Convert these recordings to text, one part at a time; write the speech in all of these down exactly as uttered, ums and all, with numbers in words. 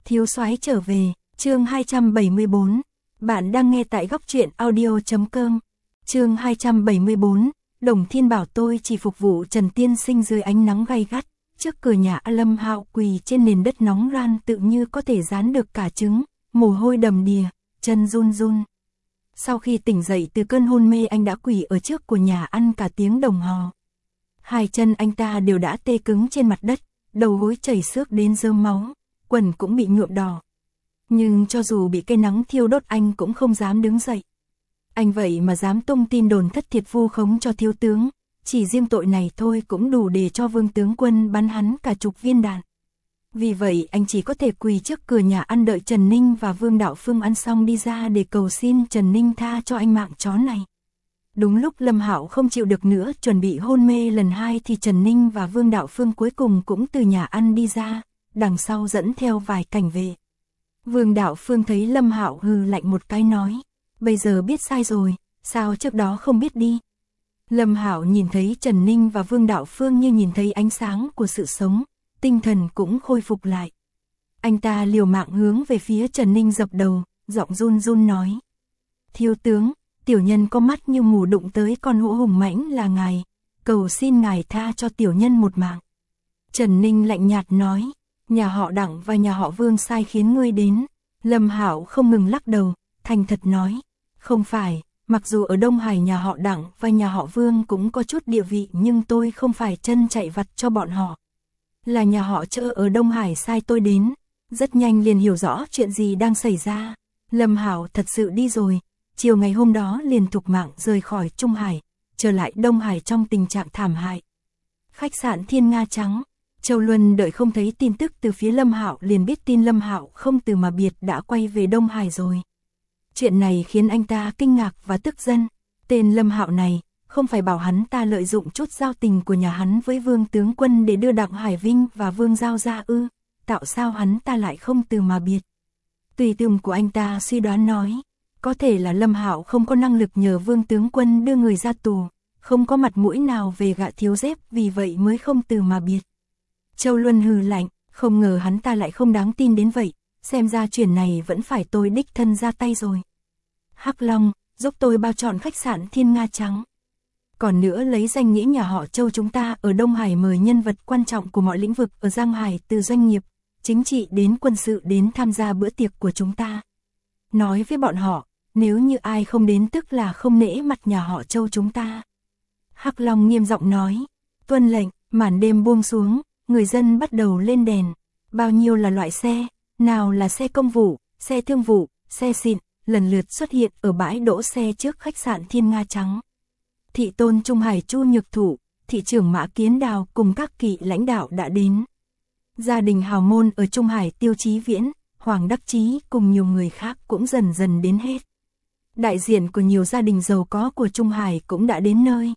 Thiếu soái trở về, chương hai trăm bảy mươi bốn. Bạn đang nghe tại góc truyện audio chấm com. Chương hai trăm bảy mươi bốn, Đồng Thiên bảo tôi chỉ phục vụ Trần tiên sinh dưới ánh nắng gay gắt, trước cửa nhà Lâm Hạo quỳ trên nền đất nóng ran tự như có thể rán được cả trứng, mồ hôi đầm đìa, chân run run. Sau khi tỉnh dậy từ cơn hôn mê anh đã quỳ ở trước của nhà ăn cả tiếng đồng hồ. Hai chân anh ta đều đã tê cứng trên mặt đất, đầu gối chảy xước đến rơm máu, quần cũng bị nhuộm đỏ. Nhưng cho dù bị cây nắng thiêu đốt anh cũng không dám đứng dậy. Anh vậy mà dám tung tin đồn thất thiệt vu khống cho thiếu tướng, chỉ riêng tội này thôi cũng đủ để cho Vương tướng quân bắn hắn cả chục viên đạn. Vì vậy anh chỉ có thể quỳ trước cửa nhà ăn đợi Trần Ninh và Vương Đạo Phương ăn xong đi ra để cầu xin Trần Ninh tha cho anh mạng chó này. Đúng lúc Lâm Hạo không chịu được nữa chuẩn bị hôn mê lần hai thì Trần Ninh và Vương Đạo Phương cuối cùng cũng từ nhà ăn đi ra, đằng sau dẫn theo vài cảnh vệ. Vương Đạo Phương thấy Lâm Hạo hừ lạnh một cái nói, bây giờ biết sai rồi, sao trước đó không biết đi. Lâm Hạo nhìn thấy Trần Ninh và Vương Đạo Phương như nhìn thấy ánh sáng của sự sống, tinh thần cũng khôi phục lại. Anh ta liều mạng hướng về phía Trần Ninh dập đầu, giọng run run nói, thiếu tướng, tiểu nhân có mắt như mù đụng tới con hổ hùng mãnh là ngài, cầu xin ngài tha cho tiểu nhân một mạng. Trần Ninh lạnh nhạt nói, nhà họ Đặng và nhà họ Vương sai khiến ngươi đến. Lâm Hạo không ngừng lắc đầu, thành thật nói, không phải, mặc dù ở Đông Hải nhà họ Đặng và nhà họ Vương cũng có chút địa vị nhưng tôi không phải chân chạy vặt cho bọn họ. Là nhà họ Chợ ở Đông Hải sai tôi đến, rất nhanh liền hiểu rõ chuyện gì đang xảy ra. Lâm Hạo thật sự đi rồi, chiều ngày hôm đó liền thục mạng rời khỏi Trung Hải, trở lại Đông Hải trong tình trạng thảm hại. Khách sạn Thiên Nga Trắng. Châu Luân đợi không thấy tin tức từ phía Lâm Hạo liền biết tin Lâm Hạo không từ mà biệt đã quay về Đông Hải rồi. Chuyện này khiến anh ta kinh ngạc và tức giận. Tên Lâm Hạo này, không phải bảo hắn ta lợi dụng chút giao tình của nhà hắn với Vương tướng quân để đưa Đặng Hải Vinh và Vương Giao ra ư, tạo sao hắn ta lại không từ mà biệt. Tùy tùng của anh ta suy đoán nói, có thể là Lâm Hạo không có năng lực nhờ Vương tướng quân đưa người ra tù, không có mặt mũi nào về gạ thiếu dép vì vậy mới không từ mà biệt. Châu Luân hừ lạnh, không ngờ hắn ta lại không đáng tin đến vậy, xem ra chuyện này vẫn phải tôi đích thân ra tay rồi. Hắc Long, giúp tôi bao chọn khách sạn Thiên Nga Trắng. Còn nữa lấy danh nghĩa nhà họ Châu chúng ta ở Đông Hải mời nhân vật quan trọng của mọi lĩnh vực ở Giang Hải từ doanh nghiệp, chính trị đến quân sự đến tham gia bữa tiệc của chúng ta. Nói với bọn họ, nếu như ai không đến tức là không nể mặt nhà họ Châu chúng ta. Hắc Long nghiêm giọng nói, tuân lệnh. Màn đêm buông xuống, người dân bắt đầu lên đèn. Bao nhiêu là loại xe, nào là xe công vụ, xe thương vụ, xe xịn, lần lượt xuất hiện ở bãi đỗ xe trước khách sạn Thiên Nga Trắng. Thị tôn Trung Hải Chu Nhược Thụ, thị trưởng Mã Kiến Đào cùng các kỳ lãnh đạo đã đến. Gia đình hào môn ở Trung Hải Tiêu Chí Viễn, Hoàng Đắc Chí cùng nhiều người khác cũng dần dần đến hết. Đại diện của nhiều gia đình giàu có của Trung Hải cũng đã đến nơi.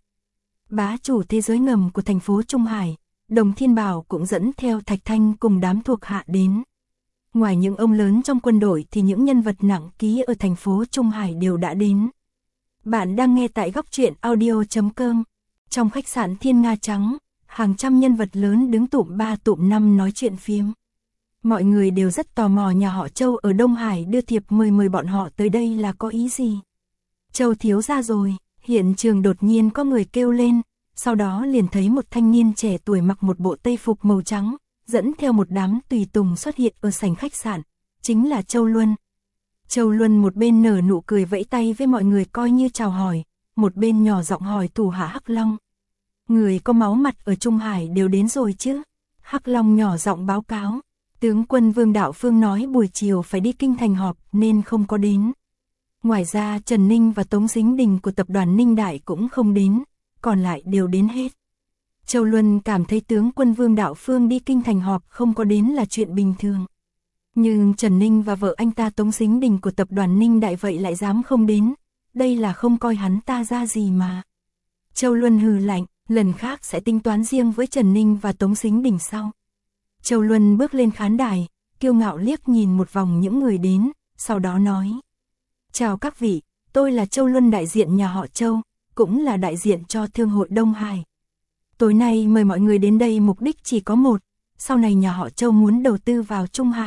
Bá chủ thế giới ngầm của thành phố Trung Hải, Đồng Thiên Bảo cũng dẫn theo Thạch Thanh cùng đám thuộc hạ đến. Ngoài những ông lớn trong quân đội thì những nhân vật nặng ký ở thành phố Trung Hải đều đã đến. Bạn đang nghe tại góc truyện audio chấm com. Trong khách sạn Thiên Nga Trắng, hàng trăm nhân vật lớn đứng tụm ba tụm năm nói chuyện phiếm. Mọi người đều rất tò mò nhà họ Châu ở Đông Hải đưa thiệp mời mời bọn họ tới đây là có ý gì. Châu thiếu ra rồi, hiện trường đột nhiên có người kêu lên. Sau đó liền thấy một thanh niên trẻ tuổi mặc một bộ tây phục màu trắng, dẫn theo một đám tùy tùng xuất hiện ở sảnh khách sạn, chính là Châu Luân. Châu Luân một bên nở nụ cười vẫy tay với mọi người coi như chào hỏi, một bên nhỏ giọng hỏi thủ hạ Hắc Long. Người có máu mặt ở Trung Hải đều đến rồi chứ? Hắc Long nhỏ giọng báo cáo, tướng quân Vương Đạo Phương nói buổi chiều phải đi kinh thành họp nên không có đến. Ngoài ra Trần Ninh và Tống Dính Đình của tập đoàn Ninh Đại cũng không đến. Còn lại đều đến hết. Châu Luân cảm thấy tướng quân Vương Đạo Phương đi kinh thành họp không có đến là chuyện bình thường. Nhưng Trần Ninh và vợ anh ta Tống Sính Đình của tập đoàn Ninh Đại vậy lại dám không đến. Đây là không coi hắn ta ra gì mà. Châu Luân hừ lạnh, lần khác sẽ tính toán riêng với Trần Ninh và Tống Sính Đình sau. Châu Luân bước lên khán đài, kiêu ngạo liếc nhìn một vòng những người đến, sau đó nói. Chào các vị, tôi là Châu Luân đại diện nhà họ Châu. Cũng là đại diện cho Thương hội Đông Hải. Tối nay mời mọi người đến đây mục đích chỉ có một, sau này nhà họ Châu muốn đầu tư vào Trung Hải,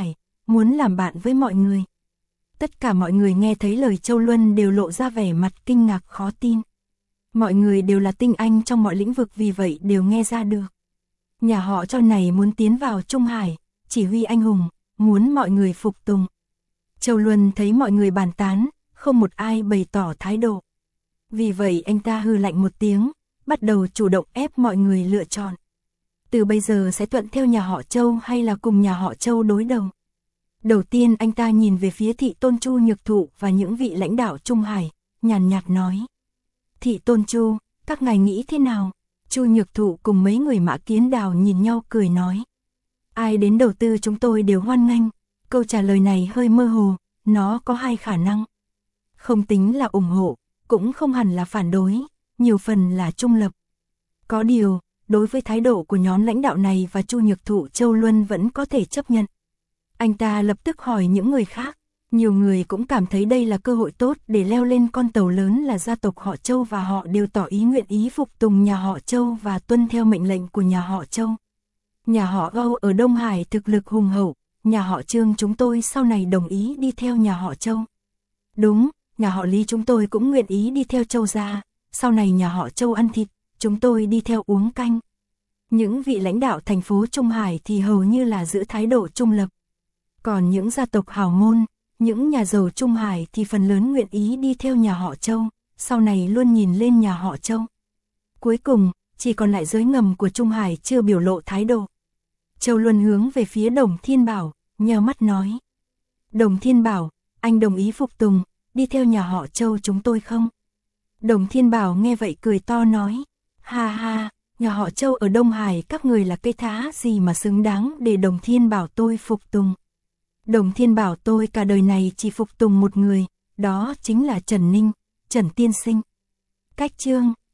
muốn làm bạn với mọi người. Tất cả mọi người nghe thấy lời Châu Luân đều lộ ra vẻ mặt kinh ngạc khó tin. Mọi người đều là tinh anh trong mọi lĩnh vực vì vậy đều nghe ra được. Nhà họ Châu này muốn tiến vào Trung Hải, chỉ huy anh hùng, muốn mọi người phục tùng. Châu Luân thấy mọi người bàn tán, không một ai bày tỏ thái độ. Vì vậy anh ta hừ lạnh một tiếng, bắt đầu chủ động ép mọi người lựa chọn. Từ bây giờ sẽ thuận theo nhà họ Châu hay là cùng nhà họ Châu đối đầu. Đầu tiên anh ta nhìn về phía Thị Tôn Chu Nhược Thụ và những vị lãnh đạo Trung Hải, nhàn nhạt nói. Thị Tôn Chu, các ngài nghĩ thế nào? Chu Nhược Thụ cùng mấy người Mã Kiến Đào nhìn nhau cười nói. Ai đến đầu tư chúng tôi đều hoan nghênh. Câu trả lời này hơi mơ hồ, nó có hai khả năng. Không tính là ủng hộ, cũng không hẳn là phản đối, nhiều phần là trung lập. Có điều, đối với thái độ của nhóm lãnh đạo này và Chu Nhược Thụ, Châu Luân vẫn có thể chấp nhận. Anh ta lập tức hỏi những người khác, nhiều người cũng cảm thấy đây là cơ hội tốt để leo lên con tàu lớn là gia tộc họ Châu và họ đều tỏ ý nguyện ý phục tùng nhà họ Châu và tuân theo mệnh lệnh của nhà họ Châu. Nhà họ Âu ở Đông Hải thực lực hùng hậu, nhà họ Trương chúng tôi sau này đồng ý đi theo nhà họ Châu. Đúng, nhà họ Lý chúng tôi cũng nguyện ý đi theo Châu gia, sau này nhà họ Châu ăn thịt, chúng tôi đi theo uống canh. Những vị lãnh đạo thành phố Trung Hải thì hầu như là giữ thái độ trung lập. Còn những gia tộc hào môn, những nhà giàu Trung Hải thì phần lớn nguyện ý đi theo nhà họ Châu, sau này luôn nhìn lên nhà họ Châu. Cuối cùng, chỉ còn lại giới ngầm của Trung Hải chưa biểu lộ thái độ. Châu Luân hướng về phía Đồng Thiên Bảo, nheo mắt nói. Đồng Thiên Bảo, anh đồng ý phục tùng, đi theo nhà họ Châu chúng tôi không? Đồng Thiên Bảo nghe vậy cười to nói. Ha ha, nhà họ Châu ở Đông Hải các người là cây thá gì mà xứng đáng để Đồng Thiên Bảo tôi phục tùng. Đồng Thiên Bảo tôi cả đời này chỉ phục tùng một người, đó chính là Trần Ninh, Trần Tiên Sinh. Cách chương